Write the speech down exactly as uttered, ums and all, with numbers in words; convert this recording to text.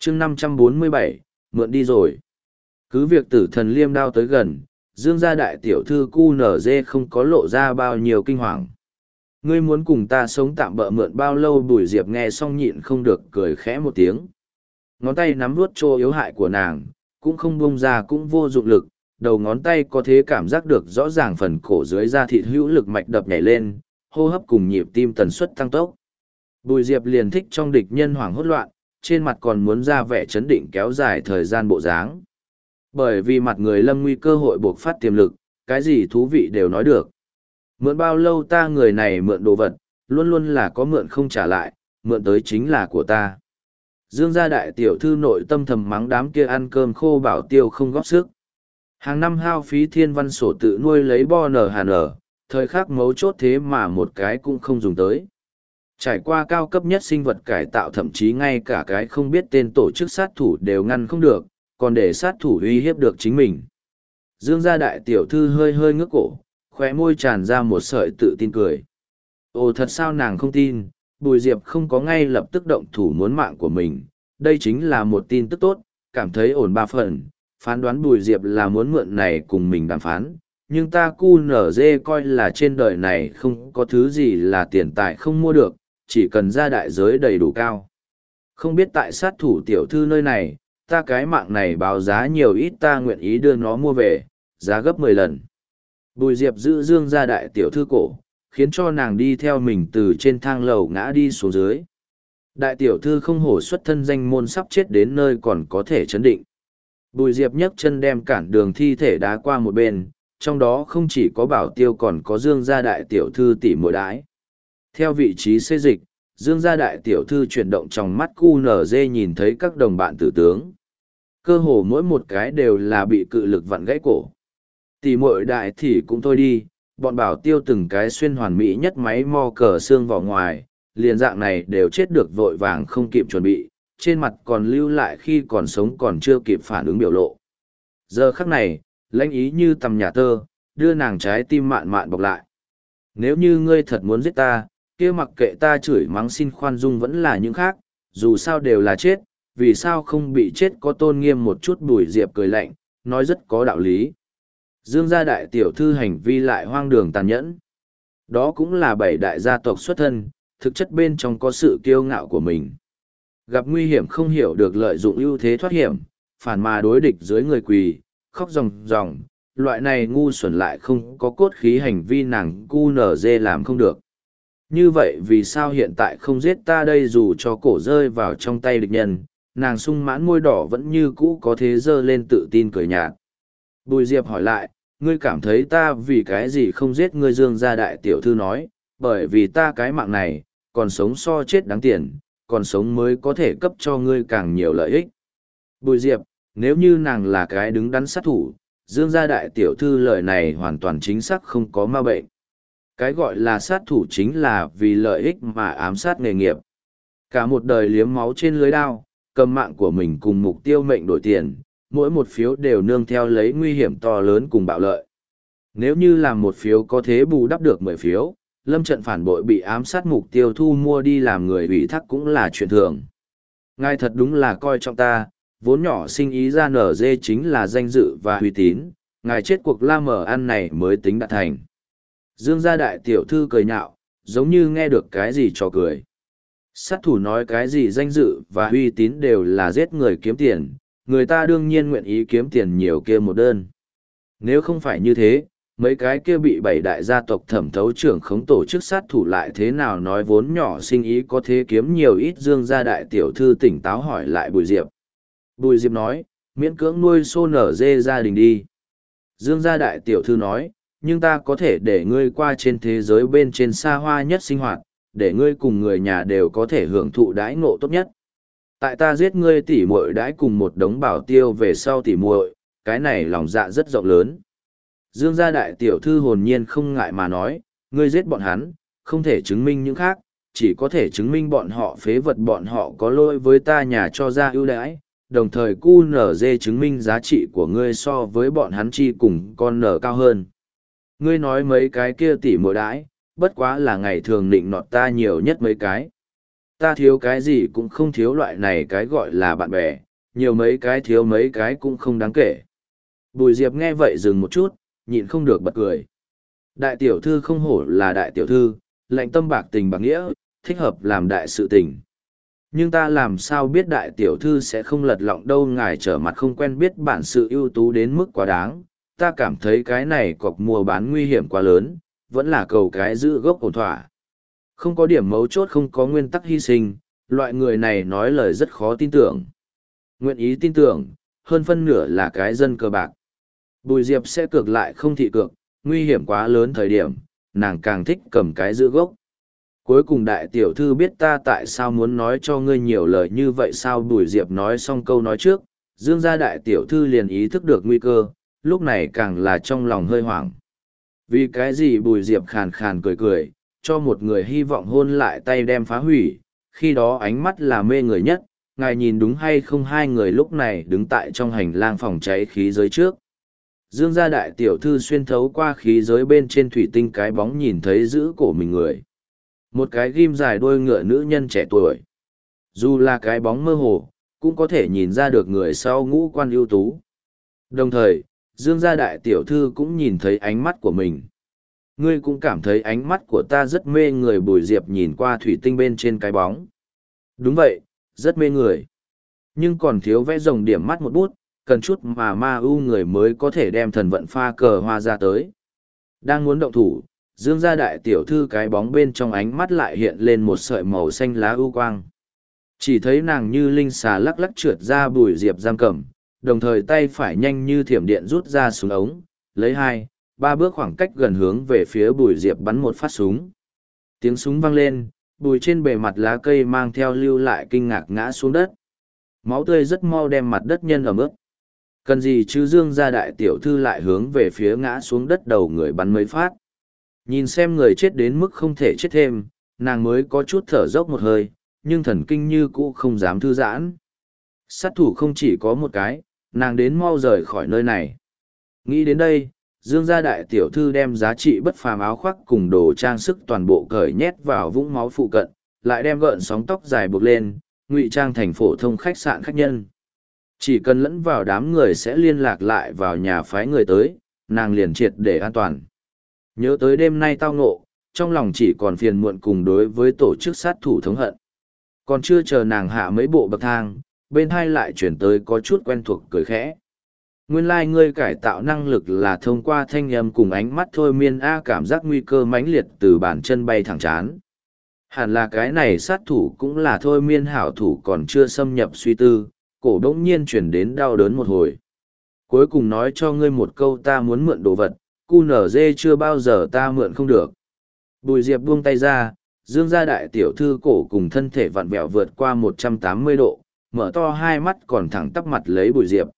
chương năm trăm bốn mươi bảy, mượn đi rồi. Cứ việc tử thần liêm đao tới gần, Dương gia đại tiểu thư cu nở dê không có lộ ra bao nhiêu kinh hoàng. Ngươi muốn cùng ta sống tạm bỡ mượn bao lâu? Bùi Diệp nghe xong nhịn không được cười khẽ một tiếng. Ngón tay nắm vuốt chỗ yếu hại của nàng, cũng không buông ra cũng vô dụng lực, đầu ngón tay có thể cảm giác được rõ ràng phần cổ dưới da thịt hữu lực mạch đập nhảy lên, hô hấp cùng nhịp tim tần suất tăng tốc. Bùi Diệp liền thích trong địch nhân hoảng hốt loạn, trên mặt còn muốn ra vẻ chấn định kéo dài thời gian bộ dáng. Bởi vì mặt người lâm nguy cơ hội buộc phát tiềm lực, cái gì thú vị đều nói được. Mượn bao lâu? Ta người này mượn đồ vật, luôn luôn là có mượn không trả lại, mượn tới chính là của ta. Dương gia đại tiểu thư nội tâm thầm mắng đám kia ăn cơm khô bảo tiêu không góp sức. Hàng năm hao phí thiên văn sổ tự nuôi lấy bo nở hà nở, thời khắc mấu chốt thế mà một cái cũng không dùng tới. Trải qua cao cấp nhất sinh vật cải tạo, thậm chí ngay cả cái không biết tên tổ chức sát thủ đều ngăn không được, còn để sát thủ uy hiếp được chính mình. Dương gia đại tiểu thư hơi hơi ngước cổ, khóe môi tràn ra một sợi tự tin cười. Ồ, thật sao nàng không tin? Bùi Diệp không có ngay lập tức động thủ muốn mạng của mình, đây chính là một tin tức tốt, cảm thấy ổn ba phần, phán đoán Bùi Diệp là muốn mượn này cùng mình đàm phán, nhưng ta cu nở dê coi là trên đời này không có thứ gì là tiền tài không mua được, chỉ cần ra đại giới đầy đủ cao. Không biết tại sát thủ tiểu thư nơi này, ta cái mạng này báo giá nhiều ít ta nguyện ý đưa nó mua về, giá gấp mười lần. Bùi Diệp giữ Dương gia đại tiểu thư cổ, khiến cho nàng đi theo mình từ trên thang lầu ngã đi xuống dưới. Đại tiểu thư không hổ xuất thân danh môn sắp chết đến nơi còn có thể chấn định. Bùi Diệp nhấc chân đem cản đường thi thể đá qua một bên, trong đó không chỉ có Bảo Tiêu còn có Dương gia đại tiểu thư tỷ muội đái. Theo vị trí xê dịch, Dương gia đại tiểu thư chuyển động trong mắt cu nở dê nhìn thấy các đồng bạn tử tướng. Cơ hồ mỗi một cái đều là bị cự lực vặn gãy cổ. Tỷ muội đại thì cũng thôi đi, bọn Bảo Tiêu từng cái xuyên hoàn mỹ nhất máy mo cờ xương vào ngoài, liền dạng này đều chết được vội vàng không kịp chuẩn bị, trên mặt còn lưu lại khi còn sống còn chưa kịp phản ứng biểu lộ. Giờ khắc này, lãnh ý như tầm nhà tơ, đưa nàng trái tim mạn mạn bọc lại. Nếu như ngươi thật muốn giết ta, kia mặc kệ ta chửi mắng xin khoan dung vẫn là những khác, dù sao đều là chết, vì sao không bị chết có tôn nghiêm một chút? Bùi Diệp cười lạnh, nói rất có đạo lý. Dương gia đại tiểu thư hành vi lại hoang đường tàn nhẫn. Đó cũng là bảy đại gia tộc xuất thân, thực chất bên trong có sự kiêu ngạo của mình. Gặp nguy hiểm không hiểu được lợi dụng ưu thế thoát hiểm, phản mà đối địch dưới người quỳ, khóc ròng ròng, loại này ngu xuẩn lại không có cốt khí hành vi nàng cu nở dê làm không được. Như vậy vì sao hiện tại không giết ta đây? Dù cho cổ rơi vào trong tay địch nhân, nàng sung mãn môi đỏ vẫn như cũ có thế dơ lên tự tin cười nhạt. Bùi Diệp hỏi lại, ngươi cảm thấy ta vì cái gì không giết ngươi? Dương gia đại tiểu thư nói, bởi vì ta cái mạng này, còn sống so chết đáng tiền, còn sống mới có thể cấp cho ngươi càng nhiều lợi ích. Bùi Diệp, nếu như nàng là cái đứng đắn sát thủ, Dương gia đại tiểu thư lời này hoàn toàn chính xác không có ma bệnh. Cái gọi là sát thủ chính là vì lợi ích mà ám sát nghề nghiệp. Cả một đời liếm máu trên lưới đao, cầm mạng của mình cùng mục tiêu mệnh đổi tiền, mỗi một phiếu đều nương theo lấy nguy hiểm to lớn cùng bạo lợi. Nếu như làm một phiếu có thế bù đắp được mười phiếu, lâm trận phản bội bị ám sát mục tiêu thu mua đi làm người ủy thác cũng là chuyện thường. Ngài thật đúng là coi trọng ta, vốn nhỏ sinh ý ra nở dê chính là danh dự và uy tín, ngài chết cuộc la mở ăn này mới tính đạt thành. Dương gia đại tiểu thư cười nhạo, giống như nghe được cái gì trò cười. Sát thủ nói cái gì danh dự và uy tín đều là giết người kiếm tiền, người ta đương nhiên nguyện ý kiếm tiền nhiều kia một đơn. Nếu không phải như thế, mấy cái kia bị bảy đại gia tộc thẩm thấu trưởng khống tổ chức sát thủ lại thế nào nói vốn nhỏ sinh ý có thế kiếm nhiều ít? Dương gia đại tiểu thư tỉnh táo hỏi lại Bùi Diệp. Bùi Diệp nói, miễn cưỡng nuôi xô nở dê gia đình đi. Dương gia đại tiểu thư nói, nhưng ta có thể để ngươi qua trên thế giới bên trên xa hoa nhất sinh hoạt, để ngươi cùng người nhà đều có thể hưởng thụ đãi ngộ tốt nhất. Tại ta giết ngươi tỉ muội đãi cùng một đống bảo tiêu về sau tỉ muội, cái này lòng dạ rất rộng lớn. Dương gia đại tiểu thư hồn nhiên không ngại mà nói, ngươi giết bọn hắn, không thể chứng minh những khác, chỉ có thể chứng minh bọn họ phế vật, bọn họ có lỗi với ta nhà cho ra ưu đãi, đồng thời cu nở dê chứng minh giá trị của ngươi so với bọn hắn chi cùng con nở cao hơn. Ngươi nói mấy cái kia tỉ muội đãi, bất quá là ngày thường định nọt ta nhiều nhất mấy cái. Ta thiếu cái gì cũng không thiếu loại này cái gọi là bạn bè, nhiều mấy cái thiếu mấy cái cũng không đáng kể. Bùi Diệp nghe vậy dừng một chút, nhịn không được bật cười. Đại tiểu thư không hổ là đại tiểu thư, lạnh tâm bạc tình bạc nghĩa, thích hợp làm đại sự tình. Nhưng ta làm sao biết đại tiểu thư sẽ không lật lọng đâu, ngài trở mặt không quen biết bản sự ưu tú đến mức quá đáng. Ta cảm thấy cái này cọc mua bán nguy hiểm quá lớn, vẫn là cầu cái giữ gốc ổn thỏa. Không có điểm mấu chốt, không có nguyên tắc hy sinh, loại người này nói lời rất khó tin tưởng. Nguyện ý tin tưởng, hơn phân nửa là cái dân cờ bạc. Bùi Diệp sẽ cược lại không thị cược, nguy hiểm quá lớn thời điểm, nàng càng thích cầm cái giữ gốc. Cuối cùng đại tiểu thư biết ta tại sao muốn nói cho ngươi nhiều lời như vậy sao? Bùi Diệp nói xong câu nói trước, Dương gia đại tiểu thư liền ý thức được nguy cơ, lúc này càng là trong lòng hơi hoảng. Vì cái gì? Bùi Diệp khàn khàn cười cười, cho một người hy vọng hôn lại tay đem phá hủy, khi đó ánh mắt là mê người nhất, ngài nhìn đúng hay không? Hai người lúc này đứng tại trong hành lang phòng cháy khí giới trước. Dương gia đại tiểu thư xuyên thấu qua khí giới bên trên thủy tinh cái bóng nhìn thấy giữ cổ mình người. Một cái ghim dài đuôi ngựa nữ nhân trẻ tuổi. Dù là cái bóng mơ hồ, cũng có thể nhìn ra được người sau ngũ quan ưu tú. Đồng thời, Dương gia đại tiểu thư cũng nhìn thấy ánh mắt của mình. Ngươi cũng cảm thấy ánh mắt của ta rất mê người. Bùi Diệp nhìn qua thủy tinh bên trên cái bóng. Đúng vậy, rất mê người. Nhưng còn thiếu vẽ rồng điểm mắt một bút, cần chút mà ma ưu người mới có thể đem thần vận pha cờ hoa ra tới. Đang muốn động thủ, Dương gia đại tiểu thư cái bóng bên trong ánh mắt lại hiện lên một sợi màu xanh lá ưu quang. Chỉ thấy nàng như linh xà lắc lắc trượt ra Bùi Diệp giam cầm, đồng thời tay phải nhanh như thiểm điện rút ra súng ống, lấy hai, ba bước khoảng cách gần hướng về phía Bùi Diệp bắn một phát súng. Tiếng súng vang lên, bùi trên bề mặt lá cây mang theo lưu lại kinh ngạc ngã xuống đất. Máu tươi rất mau đem mặt đất nhân ẩm ướt. Cần gì chứ? Dương gia đại tiểu thư lại hướng về phía ngã xuống đất đầu người bắn mấy phát. Nhìn xem người chết đến mức không thể chết thêm, nàng mới có chút thở dốc một hơi, nhưng thần kinh như cũ không dám thư giãn. Sát thủ không chỉ có một cái, nàng đến mau rời khỏi nơi này. Nghĩ đến đây, Dương gia đại tiểu thư đem giá trị bất phàm áo khoác cùng đồ trang sức toàn bộ cởi nhét vào vũng máu phụ cận, lại đem gợn sóng tóc dài buộc lên, ngụy trang thành phổ thông khách sạn khách nhân. Chỉ cần lẫn vào đám người sẽ liên lạc lại vào nhà phái người tới, nàng liền triệt để an toàn. Nhớ tới đêm nay tao ngộ, trong lòng chỉ còn phiền muộn cùng đối với tổ chức sát thủ thống hận. Còn chưa chờ nàng hạ mấy bộ bậc thang, bên hai lại chuyển tới có chút quen thuộc cười khẽ. Nguyên lai like ngươi cải tạo năng lực là thông qua thanh âm cùng ánh mắt thôi miên A. Cảm giác nguy cơ mãnh liệt từ bàn chân bay thẳng chán. Hẳn là cái này sát thủ cũng là thôi miên hảo thủ còn chưa xâm nhập suy tư, cổ đống nhiên chuyển đến đau đớn một hồi. Cuối cùng nói cho ngươi một câu, ta muốn mượn đồ vật, cu nở dê chưa bao giờ ta mượn không được. Bùi Diệp buông tay ra, Dương gia đại tiểu thư cổ cùng thân thể vặn vẹo vượt qua một trăm tám mươi độ, mở to hai mắt còn thẳng tắp mặt lấy Bùi Diệp.